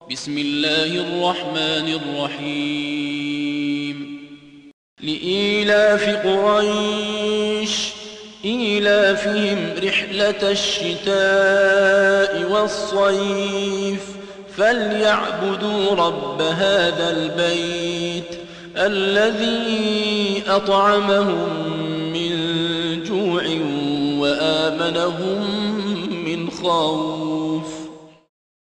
بسم الله الرحمن الرحيم لإيلاف قريش إيلافهم رحلة الشتاء والصيف فليعبدوا رب هذا البيت الذي أطعمهم من جوع وآمنهم من خوف